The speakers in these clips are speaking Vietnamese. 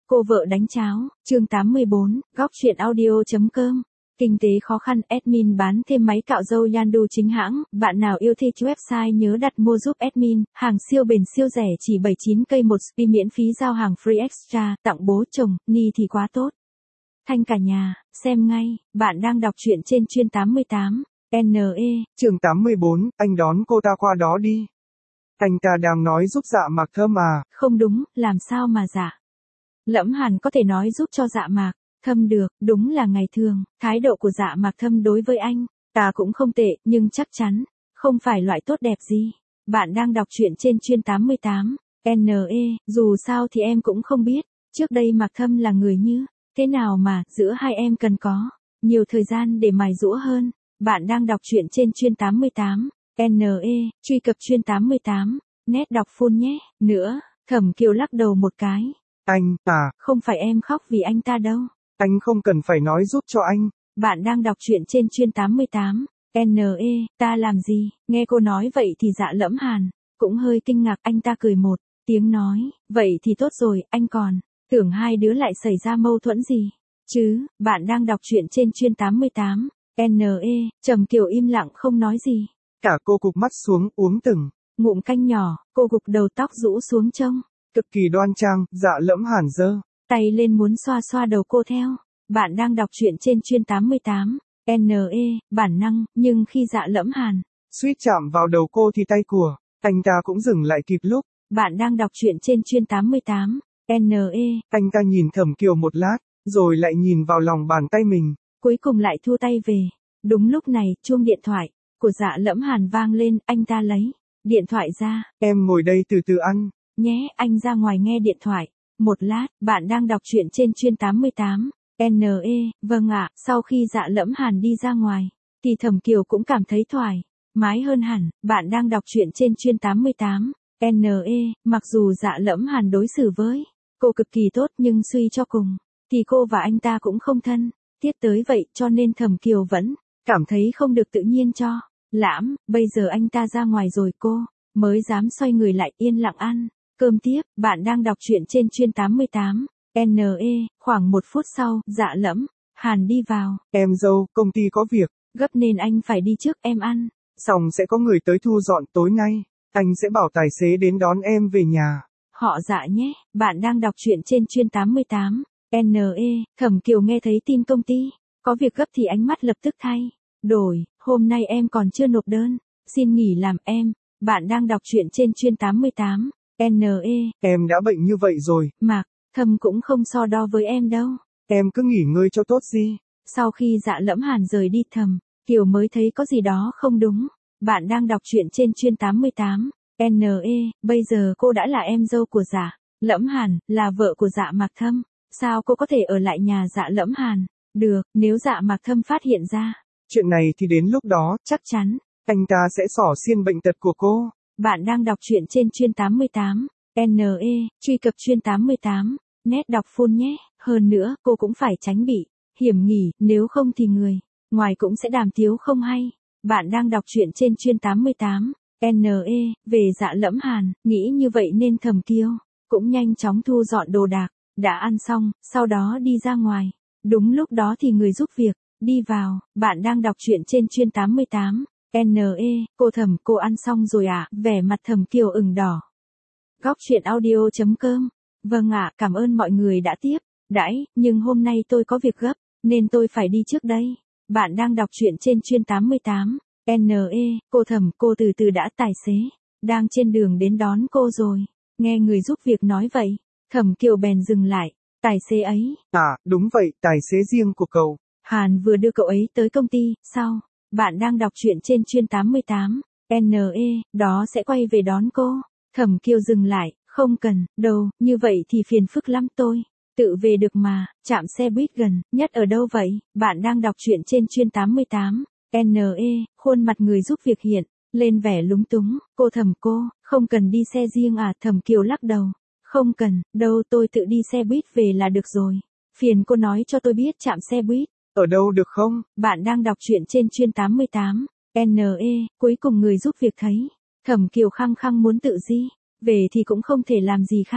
Cô vợ đánh cháo, chương 84, góc truyện audio.com. Kinh tế khó khăn, admin bán thêm máy cạo râu Yandu chính hãng, bạn nào yêu thích website nhớ đặt mua giúp admin, hàng siêu bền siêu rẻ chỉ 79k một spi miễn phí giao hàng free extra, tặng bố chồng, ni thì quá tốt. Thanh cả nhà, xem ngay, bạn đang đọc truyện trên chuyên 88, NE. Chương 84, anh đón cô ta qua đó đi. Anh ta đang nói giúp Dạ Mạc Thâm à? Không đúng, làm sao mà Dạ Lẫm Hàn có thể nói giúp cho Dạ Mạc Thâm được, đúng là ngày thường, thái độ của Dạ Mạc Thâm đối với anh, ta cũng không tệ, nhưng chắc chắn, không phải loại tốt đẹp gì. Bạn đang đọc truyện trên chuyên 88, NE, dù sao thì em cũng không biết, trước đây Mạc Thâm là người như thế nào mà, giữa hai em cần có nhiều thời gian để mài giũa hơn. Bạn đang đọc truyện trên chuyên 88, NE, truy cập chuyên 88, nét đọc full nhé, nữa, Thẩm Kiều lắc đầu một cái. Anh, Không phải em khóc vì anh ta đâu. Anh không cần phải nói giúp cho anh. Bạn đang đọc truyện trên chuyên 88, NE, ta làm gì, nghe cô nói vậy thì Dạ Lẫm Hàn cũng hơi kinh ngạc, anh ta cười một tiếng nói, vậy thì tốt rồi, anh còn tưởng hai đứa lại xảy ra mâu thuẫn gì chứ. Bạn đang đọc truyện trên chuyên 88, NE, Trầm Kiều im lặng không nói gì. Cả cô gục mắt xuống uống từng ngụm canh nhỏ, cô gục đầu tóc rũ xuống trông cực kỳ đoan trang. Dạ Lẫm Hàn giơ tay lên muốn xoa xoa đầu cô theo. Bạn đang đọc truyện trên chuyên 88, NE, bản năng, nhưng khi Dạ Lẫm Hàn suýt chạm vào đầu cô thì tay của anh ta cũng dừng lại kịp lúc. Bạn đang đọc truyện trên chuyên 88, NE. Anh ta nhìn Thẩm Kiều một lát, rồi lại nhìn vào lòng bàn tay mình. Cuối cùng lại thu tay về. Đúng lúc này, chuông điện thoại của Dạ Lẫm Hàn vang lên, anh ta lấy điện thoại ra. Em ngồi đây từ từ ăn nhé, anh ra ngoài nghe điện thoại. Một lát, bạn đang đọc truyện trên chuyên 88, NE, vâng ạ. Sau khi Dạ Lẫm Hàn đi ra ngoài, thì Thẩm Kiều cũng cảm thấy thoải mái hơn hẳn. Bạn đang đọc truyện trên chuyên 88, NE, mặc dù Dạ Lẫm Hàn đối xử với cô cực kỳ tốt nhưng suy cho cùng, thì cô và anh ta cũng không thân thiết tới vậy, cho nên Thẩm Kiều vẫn cảm thấy không được tự nhiên cho lắm. Bây giờ anh ta ra ngoài rồi cô mới dám xoay người lại yên lặng ăn cơm tiếp. Bạn đang đọc truyện trên chuyên 88, NE, khoảng 1 phút sau, Dạ Lẫm Hàn đi vào. Em dâu, công ty có việc gấp nên anh phải đi trước, em ăn xong sẽ có người tới thu dọn tối nay. Anh sẽ bảo tài xế đến đón em về nhà. Họ Dạ nhé. Bạn đang đọc truyện trên chuyên 88, NE, Thẩm Kiều nghe thấy tin công ty có việc gấp thì ánh mắt lập tức thay đổi. Hôm nay em còn chưa nộp đơn xin nghỉ làm em. Bạn đang đọc truyện trên chuyên 88, NE. Em đã bệnh như vậy rồi. Mạc Thâm cũng không so đo với em đâu. Em cứ nghỉ ngơi cho tốt gì. Sau khi Dạ Lẫm Hàn rời đi, Thẩm Kiều mới thấy có gì đó không đúng. Bạn đang đọc truyện trên chuyên 88, NE, bây giờ cô đã là em dâu của Dạ Lẫm Hàn, là vợ của Dạ Mạc Thâm. Sao cô có thể ở lại nhà Dạ Lẫm Hàn được, nếu Dạ Mạc Thâm phát hiện ra chuyện này thì đến lúc đó, chắc chắn anh ta sẽ xỏ xiên bệnh tật của cô. Bạn đang đọc truyện trên chuyên 88, NE, truy cập chuyên 88, nét đọc full nhé. Hơn nữa, cô cũng phải tránh bị hiểm nghỉ, nếu không thì người ngoài cũng sẽ đàm tiếu không hay. Bạn đang đọc truyện trên chuyên 88, NE, về Dạ Lẫm Hàn, nghĩ như vậy nên Thẩm Kiều cũng nhanh chóng thu dọn đồ đạc, đã ăn xong, sau đó đi ra ngoài. Đúng lúc đó thì người giúp việc đi vào. Bạn đang đọc truyện trên chuyên 88, NE, cô Thẩm, cô ăn xong rồi ạ? Vẻ mặt Thẩm Kiều ửng đỏ. Góc truyện audio.com. Vâng ạ, cảm ơn mọi người đã tiếp đãi, nhưng hôm nay tôi có việc gấp nên tôi phải đi trước đây. Bạn đang đọc truyện trên chuyên 88, NE, cô Thẩm, cô từ từ đã, tài xế đang trên đường đến đón cô rồi. Nghe người giúp việc nói vậy, Thẩm Kiều bèn dừng lại. Tài xế ấy? Đúng vậy, tài xế riêng của cậu. Hàn vừa đưa cậu ấy tới công ty, sao? Bạn đang đọc truyện trên chuyên 88, NE, đó sẽ quay về đón cô. Thẩm Kiều dừng lại, không cần, đâu, như vậy thì phiền phức lắm, tôi tự về được mà. Trạm xe buýt gần nhất ở đâu vậy? Bạn đang đọc truyện trên chuyên 88, NE, khuôn mặt người giúp việc hiện lên vẻ lúng túng. Cô Thẩm, cô không cần đi xe riêng à? Thẩm Kiều lắc đầu. Không cần, đâu, tôi tự đi xe buýt về là được rồi. Phiền cô nói cho tôi biết trạm xe buýt ở đâu được không? Bạn đang đọc truyện trên chuyên 88, NE, cuối cùng người giúp việc thấy Thẩm Kiều khăng khăng muốn tự đi về thì cũng không thể làm gì khác.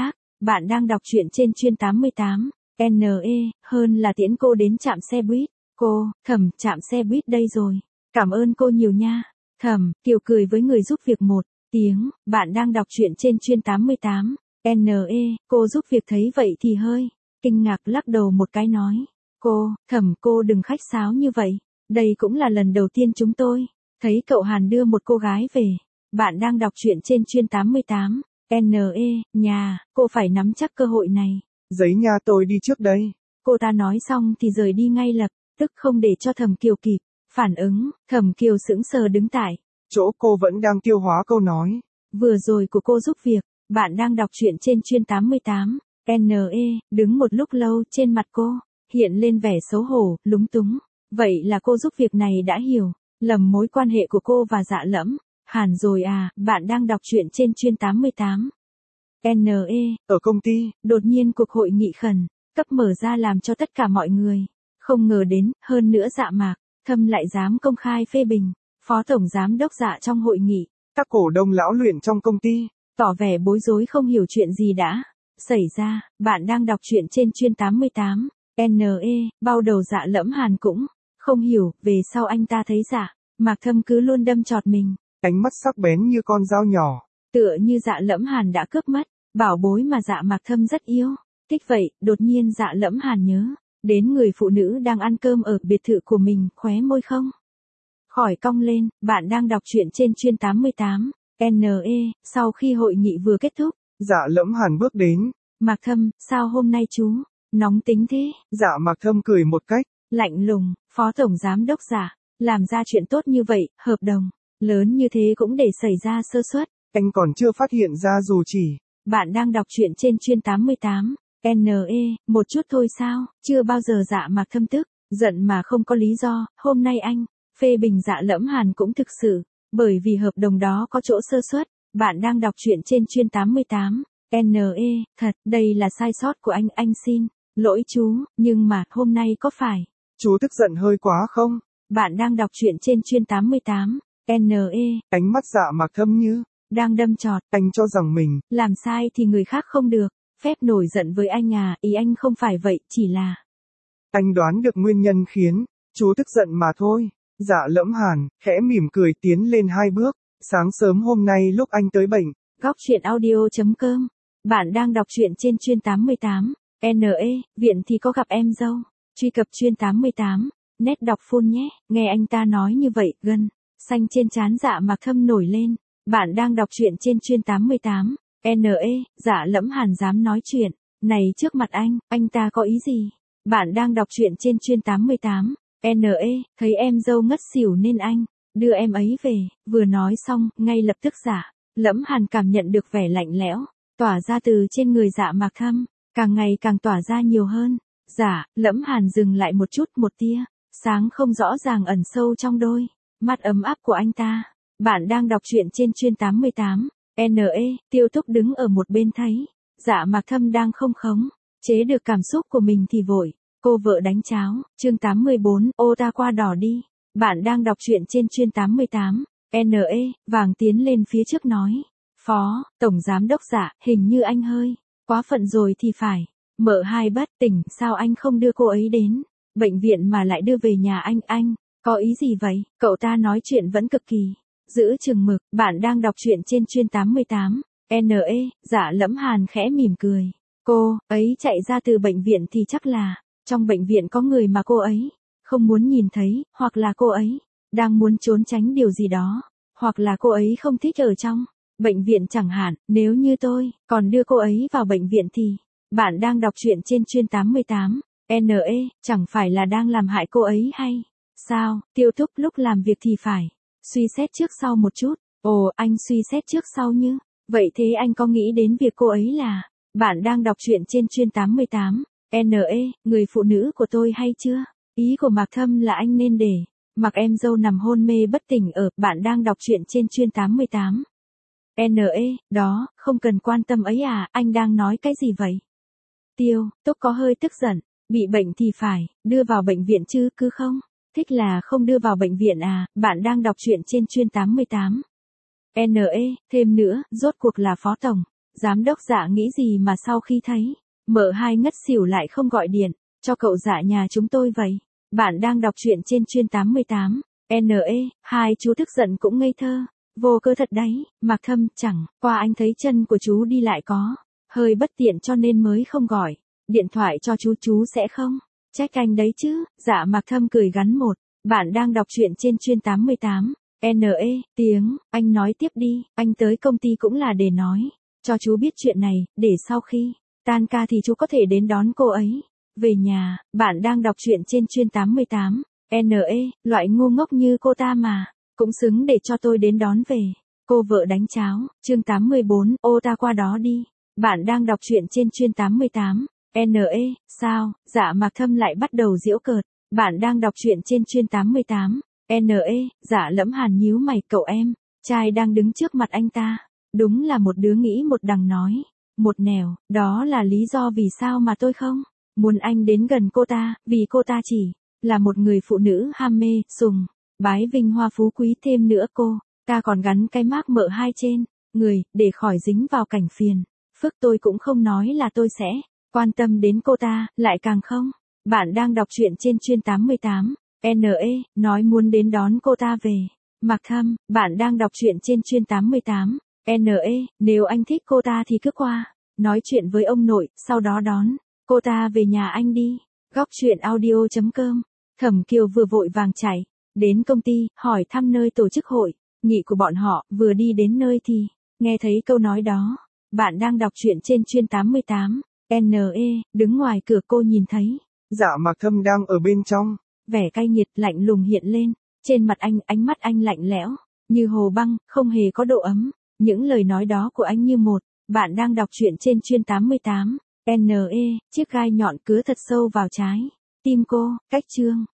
Bạn đang đọc truyện trên chuyên 88. NE, hơn là tiễn cô đến trạm xe buýt. Cô, Thẩm, trạm xe buýt đây rồi. Cảm ơn cô nhiều nha. Thẩm, Kiều cười với người giúp việc một tiếng. Bạn đang đọc truyện trên chuyên 88. NE, cô giúp việc thấy vậy thì hơi kinh ngạc lắc đầu một cái nói. Cô, Thẩm, cô đừng khách sáo như vậy. Đây cũng là lần đầu tiên chúng tôi thấy cậu Hàn đưa một cô gái về. Bạn đang đọc truyện trên chuyên 88. NE, nhà, cô phải nắm chắc cơ hội này. Giấy nha, tôi đi trước đây. Cô ta nói xong thì rời đi ngay lập tức, không để cho Thẩm Kiều kịp phản ứng. Thẩm Kiều sững sờ đứng tại chỗ, cô vẫn đang tiêu hóa câu nói vừa rồi của cô giúp việc. Bạn đang đọc truyện trên chuyên 88. NE, đứng một lúc lâu, trên mặt cô hiện lên vẻ xấu hổ, lúng túng. Vậy là cô giúp việc này đã hiểu lầm mối quan hệ của cô và Dạ Lẫm Hàn rồi à. Bạn đang đọc truyện trên chuyên 88. NE, ở công ty, đột nhiên cuộc hội nghị khẩn cấp mở ra làm cho tất cả mọi người không ngờ đến, hơn nữa Dạ Mạc Thâm lại dám công khai phê bình Phó Tổng Giám đốc Dạ trong hội nghị. các cổ đông lão luyện trong công ty Tỏ vẻ bối rối không hiểu chuyện gì đã xảy ra. Bạn đang đọc truyện trên chuyên 88. NE, bao đầu Dạ Lẫm Hàn cũng không hiểu, về sau anh ta thấy Dạ Mạc Thâm cứ luôn đâm chọt mình. Ánh mắt sắc bén như con dao nhỏ. Tựa như Dạ Lẫm Hàn đã cướp mất bảo bối mà Dạ Mạc Thâm rất yêu. Thích vậy, đột nhiên Dạ Lẫm Hàn nhớ đến người phụ nữ đang ăn cơm ở biệt thự của mình, khóe môi không khỏi cong lên. Bạn đang đọc truyện trên chuyên 88. NE, sau khi hội nghị vừa kết thúc, Dạ Lẫm Hàn bước đến. Mạc Thâm, sao hôm nay chú nóng tính thế? Dạ Mạc Thâm cười một cách lạnh lùng. Phó Tổng Giám đốc Dạ, làm ra chuyện tốt như vậy, hợp đồng lớn như thế cũng để xảy ra sơ suất. Anh còn chưa phát hiện ra dù chỉ. Bạn đang đọc truyện trên chuyên 88. NE, một chút thôi sao? Chưa bao giờ Dạ Mạc Thâm tức giận mà không có lý do. Hôm nay anh phê bình Dạ Lẫm Hàn cũng thực sự bởi vì hợp đồng đó có chỗ sơ suất. Bạn đang đọc truyện trên chuyên 88. NE, thật, đây là sai sót của anh xin lỗi chú, nhưng mà hôm nay có phải chú tức giận hơi quá không? Bạn đang đọc truyện trên chuyên 88. NE, ánh mắt Dạ Mạc Thâm như đang đâm chọt. Anh cho rằng mình làm sai thì người khác không được phép nổi giận với anh à? Ý anh không phải vậy, chỉ là anh đoán được nguyên nhân khiến chú tức giận mà thôi. Dạ Lẫm Hàn khẽ mỉm cười tiến lên 2 bước. Sáng sớm hôm nay lúc anh tới bệnh. Góc truyện audio.com. Bạn đang đọc truyện trên chuyên 88. NE, viện thì có gặp em dâu. Truy cập chuyên 88. Nét đọc full nhé. Nghe anh ta nói như vậy, gân xanh trên trán Dạ Mạc Thâm nổi lên. Bạn đang đọc truyện trên chuyên 88. NE, Dạ Lẫm Hàn dám nói chuyện này trước mặt anh ta có ý gì? Bạn đang đọc truyện trên chuyên 88. NE, thấy em dâu ngất xỉu nên anh đưa em ấy về. Vừa nói xong, ngay lập tức Dạ Lẫm Hàn cảm nhận được vẻ lạnh lẽo tỏa ra từ trên người Dạ Mạc Thâm, càng ngày càng tỏa ra nhiều hơn. Dạ Lẫm Hàn dừng lại một chút, một tia sáng không rõ ràng ẩn sâu trong đôi mắt ấm áp của anh ta. Bạn đang đọc truyện trên chuyên 88. NE, Tiêu Túc đứng ở một bên thấy Dạ Mạc Thâm đang không khống chế được cảm xúc của mình thì vội cô vợ đánh cháo. Chương 84, ô ta qua đỏ đi. Bạn đang đọc truyện trên chuyên 88. NE, Vàng tiến lên phía trước nói. Phó Tổng Giám đốc Dạ, hình như anh hơi quá phận rồi thì phải. Mợ hai bất tỉnh, sao anh không đưa cô ấy đến bệnh viện mà lại đưa về nhà anh có ý gì vậy? Cậu ta nói chuyện vẫn cực kỳ giữ chừng mực. Bạn đang đọc truyện trên chuyên 88. NE, Dạ Lẫm Hàn khẽ mỉm cười. Cô ấy chạy ra từ bệnh viện thì chắc là trong bệnh viện có người mà cô ấy không muốn nhìn thấy, hoặc là cô ấy đang muốn trốn tránh điều gì đó, hoặc là cô ấy không thích ở trong bệnh viện chẳng hạn. Nếu như tôi còn đưa cô ấy vào bệnh viện thì bạn đang đọc truyện trên chuyên 88. NE, chẳng phải là đang làm hại cô ấy hay sao? Tiêu Túc lúc làm việc thì phải suy xét trước sau một chút. Ồ, anh suy xét trước sau như vậy thế anh có nghĩ đến việc cô ấy là bạn đang đọc truyện trên chuyên 88. NE, người phụ nữ của tôi hay chưa? Ý của Mạc Thâm là anh nên để mặc em dâu nằm hôn mê bất tỉnh ở. Bạn đang đọc truyện trên chuyên 88. NE, đó, không cần quan tâm ấy à, anh đang nói cái gì vậy? Tiêu Túc có hơi tức giận. Bị bệnh thì phải đưa vào bệnh viện chứ, cứ không thích là không đưa vào bệnh viện à? Bạn đang đọc truyện trên chuyên 88. NE, thêm nữa, rốt cuộc là Phó Tổng Giám đốc Dạ nghĩ gì mà sau khi thấy mợ hai ngất xỉu lại không gọi điện cho cậu Dạ nhà chúng tôi vậy? Bạn đang đọc truyện trên chuyên 88. NE, hai chú tức giận cũng ngây thơ. Vô cơ thật đấy, Mạc Thâm, chẳng qua anh thấy chân của chú đi lại có hơi bất tiện cho nên mới không gọi điện thoại cho chú sẽ không trách anh đấy chứ. Dạ Mạc Thâm cười gắn một. Bạn đang đọc truyện trên chuyên 88. NE, tiếng, anh nói tiếp đi, anh tới công ty cũng là để nói cho chú biết chuyện này, để sau khi tan ca thì chú có thể đến đón cô ấy về nhà. Bạn đang đọc truyện trên chuyên 88. NE, loại ngu ngốc như cô ta mà cũng xứng để cho tôi đến đón về. Cô vợ đánh cháo, chương 84, ô ta qua đó đi. Bạn đang đọc truyện trên chuyên 88. NE, sao? Dạ Mạc Thâm lại bắt đầu giễu cợt. Bạn đang đọc truyện trên chuyên 88. NE, dạ Lẫm Hàn nhíu mày, cậu em trai đang đứng trước mặt anh ta. Đúng là một đứa nghĩ một đằng nói một nẻo, đó là lý do vì sao mà tôi không muốn anh đến gần cô ta, vì cô ta chỉ là một người phụ nữ ham mê, sùng bái vinh hoa phú quý, thêm nữa cô ta còn gắn cái mác mợ hai trên người, để khỏi dính vào cảnh phiền phức. Tôi cũng không nói là tôi sẽ quan tâm đến cô ta, lại càng không. Bạn đang đọc truyện trên chuyên 88. NE, nói muốn đến đón cô ta về. Mạc Thâm, bạn đang đọc truyện trên chuyên 88. NE, nếu anh thích cô ta thì cứ qua nói chuyện với ông nội, sau đó đón cô ta về nhà anh đi. Góc truyện audio.com. Thẩm Kiều vừa vội vàng chạy đến công ty, hỏi thăm nơi tổ chức hội nghị của bọn họ, vừa đi đến nơi thì nghe thấy câu nói đó. Bạn đang đọc truyện trên chuyên 88. NE, đứng ngoài cửa cô nhìn thấy Dạ Mạc Thâm đang ở bên trong. Vẻ cay nghiệt lạnh lùng hiện lên trên mặt anh, ánh mắt anh lạnh lẽo như hồ băng, không hề có độ ấm. Những lời nói đó của anh như một. Bạn đang đọc truyện trên chuyên 88. NE, chiếc gai nhọn cứa thật sâu vào trái tim cô. Cách chương